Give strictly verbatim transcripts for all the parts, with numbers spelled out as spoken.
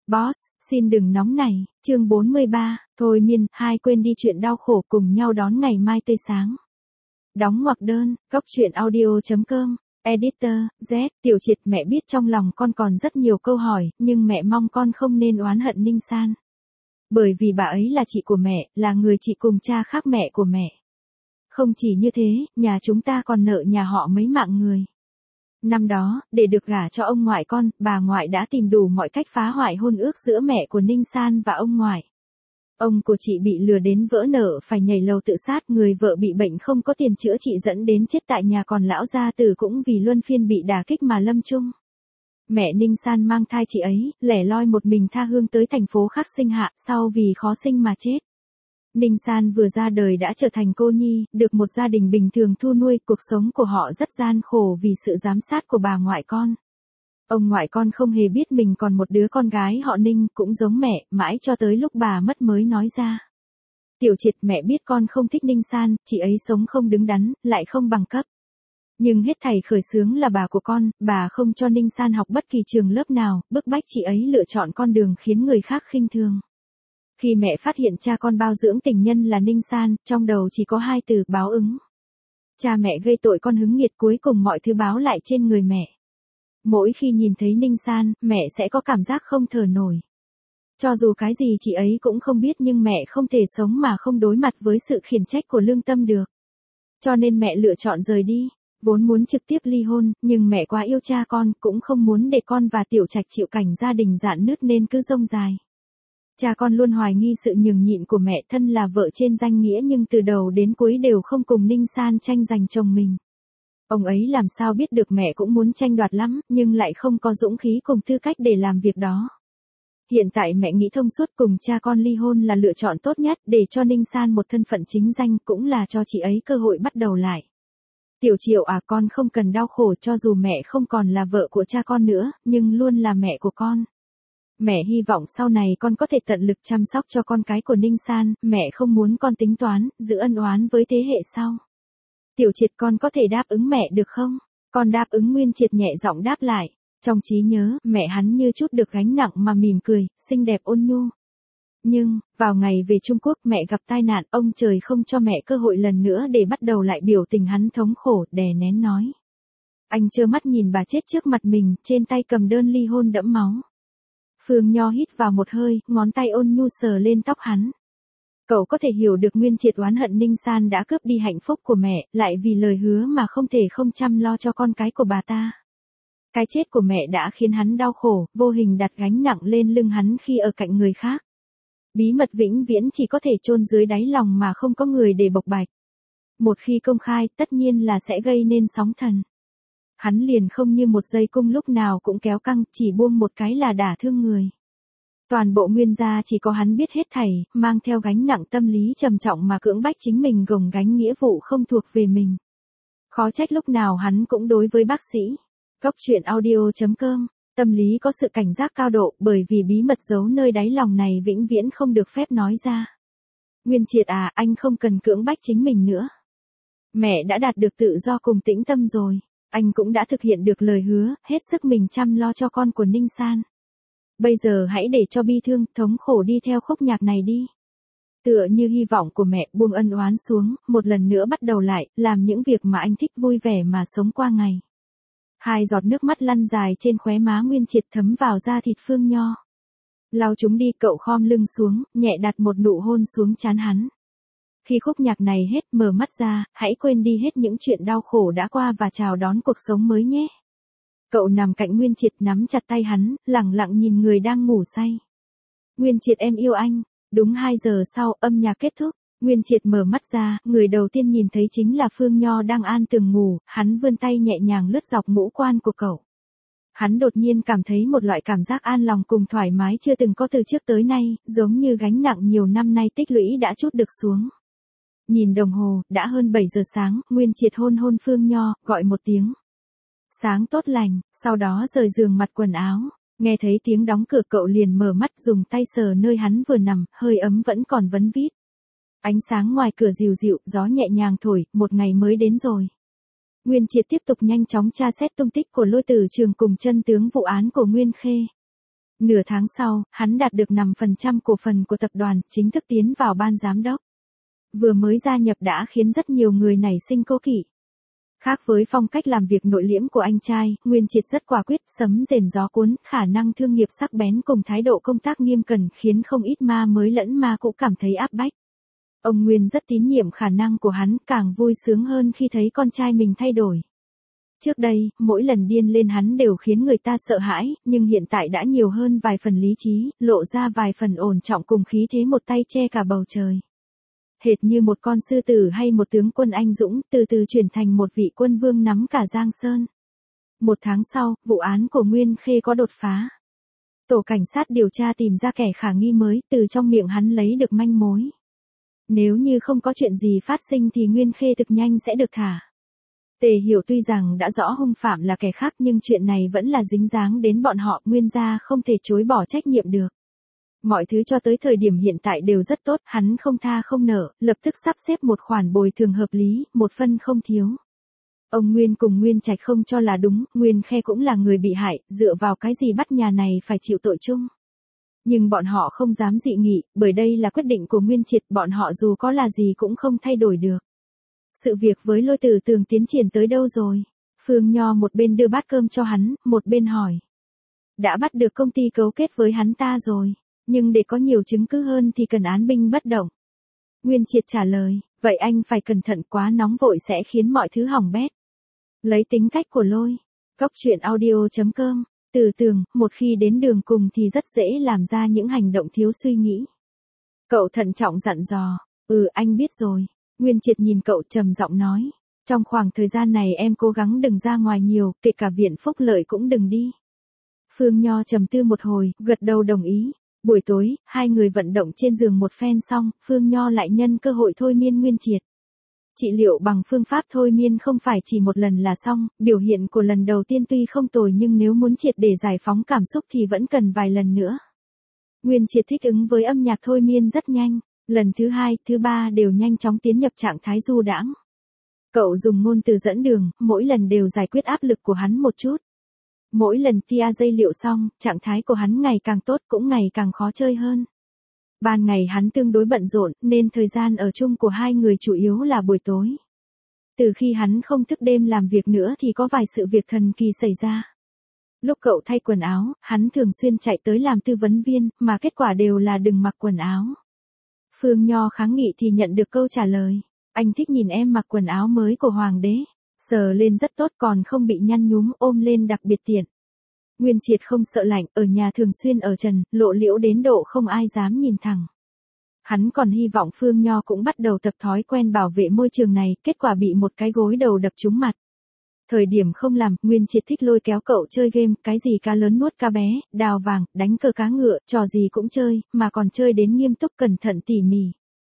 Boss, xin đừng nóng nảy, chương bốn mươi ba, thôi miên, hai quên đi chuyện đau khổ cùng nhau đón ngày mai tươi sáng. Đóng ngoặc đơn, góc truyện audio.com, Editor, Z, Tiểu Triệt. Mẹ biết trong lòng con còn rất nhiều câu hỏi, nhưng mẹ mong con không nên oán hận Ninh San. Bởi vì bà ấy là chị của mẹ, là người chị cùng cha khác mẹ của mẹ. Không chỉ như thế, nhà chúng ta còn nợ nhà họ mấy mạng người. Năm đó, để được gả cho ông ngoại con, bà ngoại đã tìm đủ mọi cách phá hoại hôn ước giữa mẹ của Ninh San và ông ngoại. Ông của chị bị lừa đến vỡ nợ phải nhảy lầu tự sát, người vợ bị bệnh không có tiền chữa trị dẫn đến chết tại nhà, còn lão gia tử cũng vì luân phiên bị đả kích mà lâm chung. Mẹ Ninh San mang thai chị ấy, lẻ loi một mình tha hương tới thành phố khác sinh hạ, sau vì khó sinh mà chết. Ninh San vừa ra đời đã trở thành cô nhi, được một gia đình bình thường thu nuôi, cuộc sống của họ rất gian khổ vì sự giám sát của bà ngoại con. Ông ngoại con không hề biết mình còn một đứa con gái họ Ninh, cũng giống mẹ, mãi cho tới lúc bà mất mới nói ra. Tiểu Triệt, mẹ biết con không thích Ninh San, chị ấy sống không đứng đắn, lại không bằng cấp. Nhưng hết thảy khởi xướng là bà của con, bà không cho Ninh San học bất kỳ trường lớp nào, bức bách chị ấy lựa chọn con đường khiến người khác khinh thường. Khi mẹ phát hiện cha con bao dưỡng tình nhân là Ninh San, trong đầu chỉ có hai từ: báo ứng. Cha mẹ gây tội con hứng nghiệt, cuối cùng mọi thứ báo lại trên người mẹ. Mỗi khi nhìn thấy Ninh San, mẹ sẽ có cảm giác không thở nổi. Cho dù cái gì chị ấy cũng không biết, nhưng mẹ không thể sống mà không đối mặt với sự khiển trách của lương tâm được. Cho nên mẹ lựa chọn rời đi. Vốn muốn trực tiếp ly hôn, nhưng mẹ quá yêu cha con, cũng không muốn để con và Tiểu Trạch chịu cảnh gia đình rạn nứt nên cứ rông dài. Cha con luôn hoài nghi sự nhường nhịn của mẹ, thân là vợ trên danh nghĩa nhưng từ đầu đến cuối đều không cùng Ninh San tranh giành chồng mình. Ông ấy làm sao biết được mẹ cũng muốn tranh đoạt lắm, nhưng lại không có dũng khí cùng tư cách để làm việc đó. Hiện tại mẹ nghĩ thông suốt, cùng cha con ly hôn là lựa chọn tốt nhất, để cho Ninh San một thân phận chính danh, cũng là cho chị ấy cơ hội bắt đầu lại. Tiểu Triệu à, con không cần đau khổ, cho dù mẹ không còn là vợ của cha con nữa, nhưng luôn là mẹ của con. Mẹ hy vọng sau này con có thể tận lực chăm sóc cho con cái của Ninh San, mẹ không muốn con tính toán, giữ ân oán với thế hệ sau. Tiểu Triệt, con có thể đáp ứng mẹ được không? Con đáp ứng. Nguyên Triệt nhẹ giọng đáp lại. Trong trí nhớ, mẹ hắn như chút được gánh nặng mà mỉm cười, xinh đẹp ôn nhu. Nhưng, vào ngày về Trung Quốc mẹ gặp tai nạn, ông trời không cho mẹ cơ hội lần nữa để bắt đầu lại. Biểu tình hắn thống khổ, đè nén nói. Anh trơ mắt nhìn bà chết trước mặt mình, trên tay cầm đơn ly hôn đẫm máu. Phương Nho hít vào một hơi, ngón tay ôn nhu sờ lên tóc hắn. Cậu có thể hiểu được Nguyên Triệt oán hận Ninh San đã cướp đi hạnh phúc của mẹ, lại vì lời hứa mà không thể không chăm lo cho con cái của bà ta. Cái chết của mẹ đã khiến hắn đau khổ, vô hình đặt gánh nặng lên lưng hắn khi ở cạnh người khác. Bí mật vĩnh viễn chỉ có thể chôn dưới đáy lòng mà không có người để bộc bạch. Một khi công khai, tất nhiên là sẽ gây nên sóng thần. Hắn liền không như một dây cung lúc nào cũng kéo căng, chỉ buông một cái là đả thương người. Toàn bộ Nguyên gia chỉ có hắn biết hết thảy, mang theo gánh nặng tâm lý trầm trọng mà cưỡng bách chính mình gồng gánh nghĩa vụ không thuộc về mình. Khó trách lúc nào hắn cũng đối với bác sĩ. Góc truyện audio.com, tâm lý có sự cảnh giác cao độ, bởi vì bí mật giấu nơi đáy lòng này vĩnh viễn không được phép nói ra. Nguyên Triệt à, anh không cần cưỡng bách chính mình nữa. Mẹ đã đạt được tự do cùng tĩnh tâm rồi. Anh cũng đã thực hiện được lời hứa, hết sức mình chăm lo cho con của Ninh San. Bây giờ hãy để cho bi thương, thống khổ đi theo khúc nhạc này đi. Tựa như hy vọng của mẹ, buông ân oán xuống, một lần nữa bắt đầu lại, làm những việc mà anh thích, vui vẻ mà sống qua ngày. Hai giọt nước mắt lăn dài trên khóe má Nguyên Triệt, thấm vào da thịt Phương Nho. Lau chúng đi, cậu khom lưng xuống, nhẹ đặt một nụ hôn xuống trán hắn. Khi khúc nhạc này hết, mở mắt ra, hãy quên đi hết những chuyện đau khổ đã qua và chào đón cuộc sống mới nhé. Cậu nằm cạnh Nguyên Triệt, nắm chặt tay hắn, lẳng lặng nhìn người đang ngủ say. Nguyên Triệt, em yêu anh. Đúng hai giờ sau, âm nhạc kết thúc. Nguyên Triệt mở mắt ra, người đầu tiên nhìn thấy chính là Phương Nho đang an tường ngủ, hắn vươn tay nhẹ nhàng lướt dọc ngũ quan của cậu. Hắn đột nhiên cảm thấy một loại cảm giác an lòng cùng thoải mái chưa từng có từ trước tới nay, giống như gánh nặng nhiều năm nay tích lũy đã trút được xuống. Nhìn đồng hồ, đã hơn bảy giờ sáng, Nguyên Triệt hôn hôn Phương Nho, gọi một tiếng. Sáng tốt lành, sau đó rời giường mặc quần áo. Nghe thấy tiếng đóng cửa cậu liền mở mắt, dùng tay sờ nơi hắn vừa nằm, hơi ấm vẫn còn vấn vít. Ánh sáng ngoài cửa dịu dịu, gió nhẹ nhàng thổi, một ngày mới đến rồi. Nguyên Triệt tiếp tục nhanh chóng tra xét tung tích của Lôi Tử Trường cùng chân tướng vụ án của Nguyên Khê. Nửa tháng sau, hắn đạt được năm phần trăm cổ phần của tập đoàn, chính thức tiến vào ban giám đốc. Vừa mới gia nhập đã khiến rất nhiều người nảy sinh cố kỵ. Khác với phong cách làm việc nội liễm của anh trai, Nguyên Triệt rất quả quyết, sấm rền gió cuốn, khả năng thương nghiệp sắc bén cùng thái độ công tác nghiêm cẩn khiến không ít ma mới lẫn ma cũng cảm thấy áp bách. Ông Nguyên rất tín nhiệm khả năng của hắn, càng vui sướng hơn khi thấy con trai mình thay đổi. Trước đây, mỗi lần điên lên hắn đều khiến người ta sợ hãi, nhưng hiện tại đã nhiều hơn vài phần lý trí, lộ ra vài phần ổn trọng cùng khí thế một tay che cả bầu trời. Hệt như một con sư tử hay một tướng quân anh dũng, từ từ chuyển thành một vị quân vương nắm cả Giang Sơn. Một tháng sau, vụ án của Nguyên Khê có đột phá. Tổ cảnh sát điều tra tìm ra kẻ khả nghi mới, từ trong miệng hắn lấy được manh mối. Nếu như không có chuyện gì phát sinh thì Nguyên Khê thực nhanh sẽ được thả. Tề Hiểu tuy rằng đã rõ hung phạm là kẻ khác nhưng chuyện này vẫn là dính dáng đến bọn họ, Nguyên gia không thể chối bỏ trách nhiệm được. Mọi thứ cho tới thời điểm hiện tại đều rất tốt, hắn không tha không nợ, lập tức sắp xếp một khoản bồi thường hợp lý, một phân không thiếu. Ông Nguyên cùng Nguyên Trạch không cho là đúng, Nguyên Khe cũng là người bị hại, dựa vào cái gì bắt nhà này phải chịu tội chung. Nhưng bọn họ không dám dị nghị, bởi đây là quyết định của Nguyên Triệt, bọn họ dù có là gì cũng không thay đổi được. Sự việc với Lôi Tử Tường tiến triển tới đâu rồi? Phương Nho một bên đưa bát cơm cho hắn, một bên hỏi. Đã bắt được công ty cấu kết với hắn ta rồi, nhưng để có nhiều chứng cứ hơn thì cần án binh bất động. Nguyên Triệt trả lời, vậy anh phải cẩn thận, quá nóng vội sẽ khiến mọi thứ hỏng bét. Lấy tính cách của Lôi, Góc Truyện Audio chấm com, Tử Tường, một khi đến đường cùng thì rất dễ làm ra những hành động thiếu suy nghĩ. Cậu thận trọng dặn dò, ừ anh biết rồi. Nguyên Triệt nhìn cậu trầm giọng nói, trong khoảng thời gian này em cố gắng đừng ra ngoài nhiều, kể cả viện phúc lợi cũng đừng đi. Phương Nho trầm tư một hồi, gật đầu đồng ý. Buổi tối, hai người vận động trên giường một phen xong, Phương Nho lại nhân cơ hội thôi miên Nguyên Triệt. Trị liệu bằng phương pháp thôi miên không phải chỉ một lần là xong, biểu hiện của lần đầu tiên tuy không tồi nhưng nếu muốn triệt để giải phóng cảm xúc thì vẫn cần vài lần nữa. Nguyên Triệt thích ứng với âm nhạc thôi miên rất nhanh. Lần thứ hai, thứ ba đều nhanh chóng tiến nhập trạng thái du đãng. Cậu dùng ngôn từ dẫn đường, mỗi lần đều giải quyết áp lực của hắn một chút. Mỗi lần tia dây liệu xong, trạng thái của hắn ngày càng tốt cũng ngày càng khó chơi hơn. Ban ngày hắn tương đối bận rộn, nên thời gian ở chung của hai người chủ yếu là buổi tối. Từ khi hắn không thức đêm làm việc nữa thì có vài sự việc thần kỳ xảy ra. Lúc cậu thay quần áo, hắn thường xuyên chạy tới làm tư vấn viên, mà kết quả đều là đừng mặc quần áo. Phương Nho kháng nghị thì nhận được câu trả lời, anh thích nhìn em mặc quần áo mới của hoàng đế, sờ lên rất tốt còn không bị nhăn nhúm, ôm lên đặc biệt tiện. Nguyên Triệt không sợ lạnh, ở nhà thường xuyên ở trần, lộ liễu đến độ không ai dám nhìn thẳng. Hắn còn hy vọng Phương Nho cũng bắt đầu tập thói quen bảo vệ môi trường này, kết quả bị một cái gối đầu đập trúng mặt. Thời điểm không làm, Nguyên Triệt thích lôi kéo cậu chơi game, cái gì cá lớn nuốt cá bé, đào vàng, đánh cờ cá ngựa, trò gì cũng chơi, mà còn chơi đến nghiêm túc cẩn thận tỉ mỉ.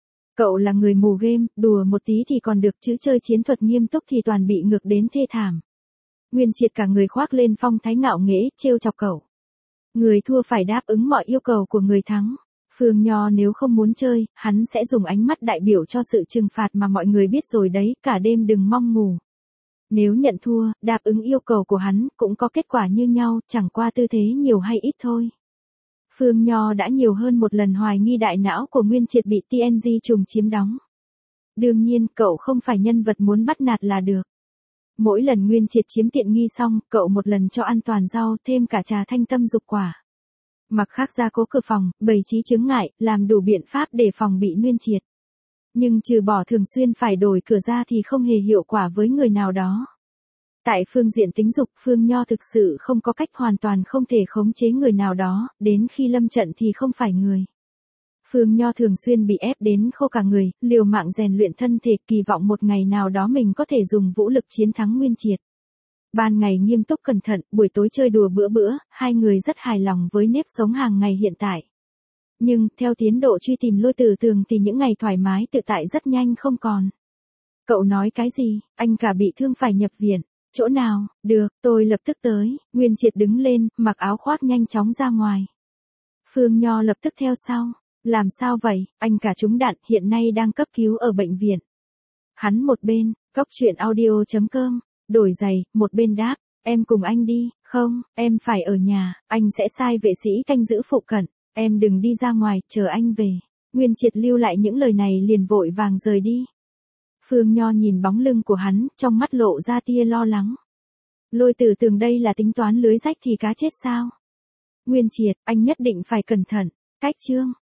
Cậu là người mù game, đùa một tí thì còn được chứ chơi chiến thuật nghiêm túc thì toàn bị ngược đến thê thảm. Nguyên Triệt cả người khoác lên phong thái ngạo nghễ, trêu chọc cậu. Người thua phải đáp ứng mọi yêu cầu của người thắng. Phương Nho nếu không muốn chơi, hắn sẽ dùng ánh mắt đại biểu cho sự trừng phạt mà mọi người biết rồi đấy, cả đêm đừng mong ngủ. Nếu nhận thua, đáp ứng yêu cầu của hắn, cũng có kết quả như nhau, chẳng qua tư thế nhiều hay ít thôi. Phương Nho đã nhiều hơn một lần hoài nghi đại não của Nguyên Triệt bị tê en giê trùng chiếm đóng. Đương nhiên, cậu không phải nhân vật muốn bắt nạt là được. Mỗi lần Nguyên Triệt chiếm tiện nghi xong, cậu một lần cho ăn toàn rau, thêm cả trà thanh tâm dục quả. Mặc khác ra cố cửa phòng, bày trí chướng ngại, làm đủ biện pháp để phòng bị Nguyên Triệt. Nhưng trừ bỏ thường xuyên phải đổi cửa ra thì không hề hiệu quả với người nào đó. Tại phương diện tính dục, Phương Nho thực sự không có cách, hoàn toàn không thể khống chế người nào đó, đến khi lâm trận thì không phải người. Phương Nho thường xuyên bị ép đến khô cả người, liều mạng rèn luyện thân thể, kỳ vọng một ngày nào đó mình có thể dùng vũ lực chiến thắng Nguyên Triệt. Ban ngày nghiêm túc cẩn thận, buổi tối chơi đùa bữa bữa, hai người rất hài lòng với nếp sống hàng ngày hiện tại. Nhưng, theo tiến độ truy tìm Lôi Tử Tường thì những ngày thoải mái tự tại rất nhanh không còn. Cậu nói cái gì, anh cả bị thương phải nhập viện, chỗ nào, được, tôi lập tức tới, Nguyên Triệt đứng lên, mặc áo khoác nhanh chóng ra ngoài. Phương Nho lập tức theo sau, làm sao vậy, anh cả trúng đạn, hiện nay đang cấp cứu ở bệnh viện. Hắn một bên, Góc Truyện Audio chấm com, đổi giày, một bên đáp, em cùng anh đi, Không, em phải ở nhà, anh sẽ sai vệ sĩ canh giữ phụ cận, em đừng đi ra ngoài, chờ anh về. Nguyên Triệt lưu lại những lời này liền vội vàng rời đi. Phương Nho nhìn bóng lưng của hắn, trong mắt lộ ra tia lo lắng. Lôi Tử Tường đây là tính toán lưới rách thì cá chết sao? Nguyên Triệt, anh nhất định phải cẩn thận. Cách chương